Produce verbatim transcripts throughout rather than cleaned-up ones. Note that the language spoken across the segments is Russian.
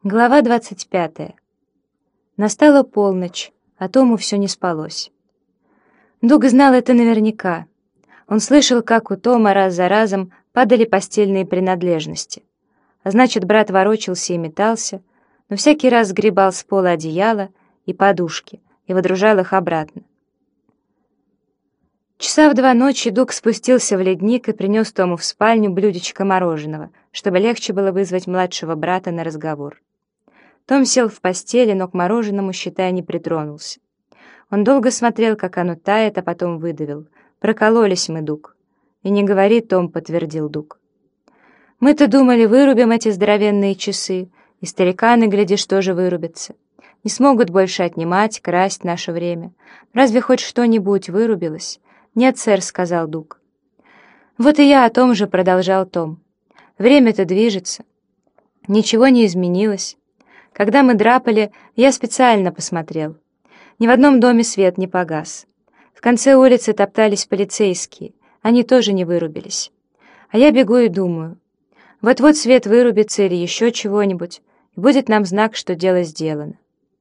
Глава двадцать пятая. Настала полночь, а Тому все не спалось. Дуг знал это наверняка. Он слышал, как у Тома раз за разом падали постельные принадлежности. А значит, брат ворочался и метался, но всякий раз сгребал с пола одеяло и подушки и выдружал их обратно. Часа в два ночи Дуг спустился в ледник и принес Тому в спальню блюдечко мороженого, чтобы легче было вызвать младшего брата на разговор. Том сел в постели, но к мороженому, считая, не притронулся. Он долго смотрел, как оно тает, а потом выдавил: «Прокололись мы, Дуг». «И не говори, Том», — подтвердил Дуг. «Мы-то думали, вырубим эти здоровенные часы, и стариканы, глядишь, тоже вырубятся. Не смогут больше отнимать, красть наше время. Разве хоть что-нибудь вырубилось?» «Нет, сэр», — сказал Дуг. «Вот и я о том же», — продолжал Том. «Время-то движется. Ничего не изменилось. Когда мы драпали, я специально посмотрел. Ни в одном доме свет не погас. В конце улицы топтались полицейские, они тоже не вырубились. А я бегу и думаю, вот-вот свет вырубится или еще чего-нибудь, и будет нам знак, что дело сделано.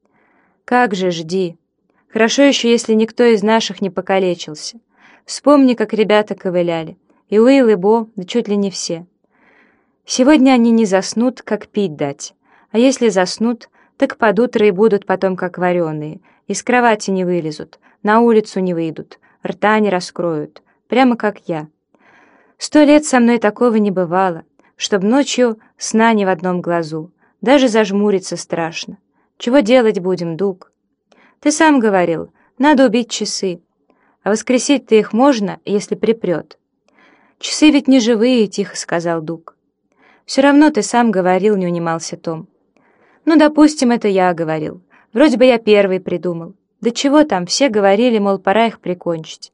Как же, жди. Хорошо еще, если никто из наших не покалечился. Вспомни, как ребята ковыляли. И Уилл, и Бо, да чуть ли не все. Сегодня они не заснут, как пить дать. А если заснут, так под утро и будут потом как вареные. Из кровати не вылезут, на улицу не выйдут, рта не раскроют. Прямо как я. Сто лет со мной такого не бывало, чтоб ночью сна ни в одном глазу. Даже зажмуриться страшно. Чего делать будем, Дуг? Ты сам говорил, надо убить часы. А воскресить-то их можно, если припрет. Часы ведь не живые, тихо сказал Дуг. Все равно ты сам говорил, не унимался Том. Ну, допустим, это я говорил. Вроде бы я первый придумал. Да чего там, все говорили, мол, пора их прикончить.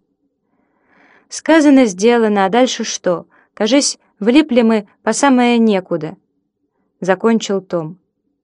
Сказано, сделано, а дальше что? Кажись, влипли мы по самое некуда. Закончил Том.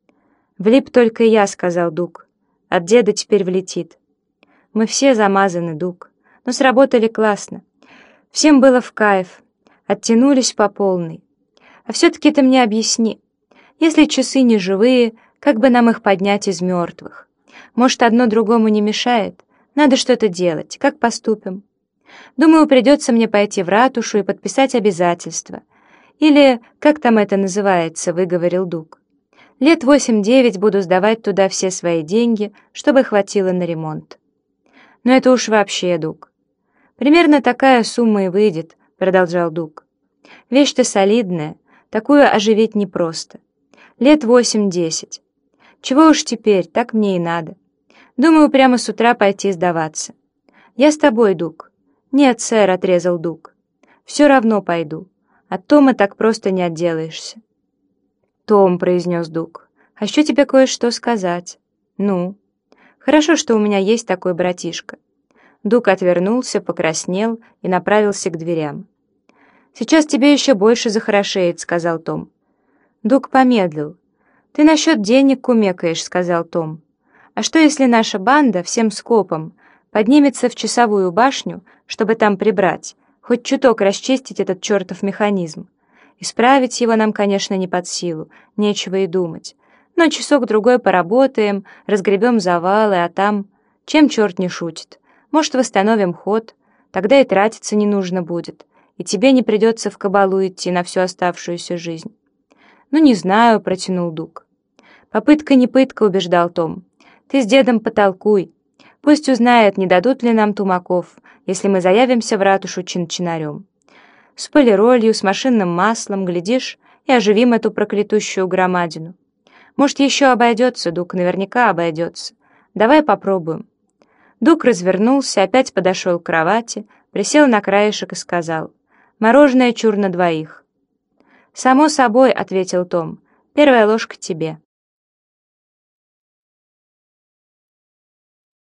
Влип только я, сказал Дуг. От деда теперь влетит. Мы все замазаны, Дуг. Но сработали классно. Всем было в кайф. Оттянулись по полной. А все-таки ты мне объясни. Если часы не живые, как бы нам их поднять из мертвых? Может, одно другому не мешает? Надо что-то делать. Как поступим? Думаю, придется мне пойти в ратушу и подписать обязательства. Или, как там это называется, выговорил Дуг. Лет восемь-девять буду сдавать туда все свои деньги, чтобы хватило на ремонт. Но это уж вообще, Дуг. Примерно такая сумма и выйдет, продолжал Дуг. Вещь-то солидная, такую оживить непросто. Лет восемь-десять. Чего уж теперь, так мне и надо. Думаю, прямо с утра пойти сдаваться. Я с тобой, Дуг. Нет, сэр, отрезал Дуг. Все равно пойду. От Тома так просто не отделаешься. Том, произнес Дуг, хочу тебе кое-что сказать. Ну? Хорошо, что у меня есть такой братишка. Дуг отвернулся, покраснел и направился к дверям. Сейчас тебе еще больше захорошеет, сказал Том. Дуг помедлил. «Ты насчет денег кумекаешь», — сказал Том. «А что, если наша банда всем скопом поднимется в часовую башню, чтобы там прибрать, хоть чуток расчистить этот чертов механизм? Исправить его нам, конечно, не под силу, нечего и думать. Но часок-другой поработаем, разгребем завалы, а там... Чем черт не шутит? Может, восстановим ход, тогда и тратиться не нужно будет, и тебе не придется в кабалу идти на всю оставшуюся жизнь». «Ну, не знаю», — протянул Дуг. «Попытка не пытка», — убеждал Том. «Ты с дедом потолкуй. Пусть узнает, не дадут ли нам тумаков, если мы заявимся в ратушу чин-чинарем. С полиролью, с машинным маслом, глядишь, и оживим эту проклятущую громадину. Может, еще обойдется, Дуг, наверняка обойдется. Давай попробуем». Дуг развернулся, опять подошел к кровати, присел на краешек и сказал: «Мороженое чур на двоих». «Само собой», — ответил Том, — «первая ложка тебе».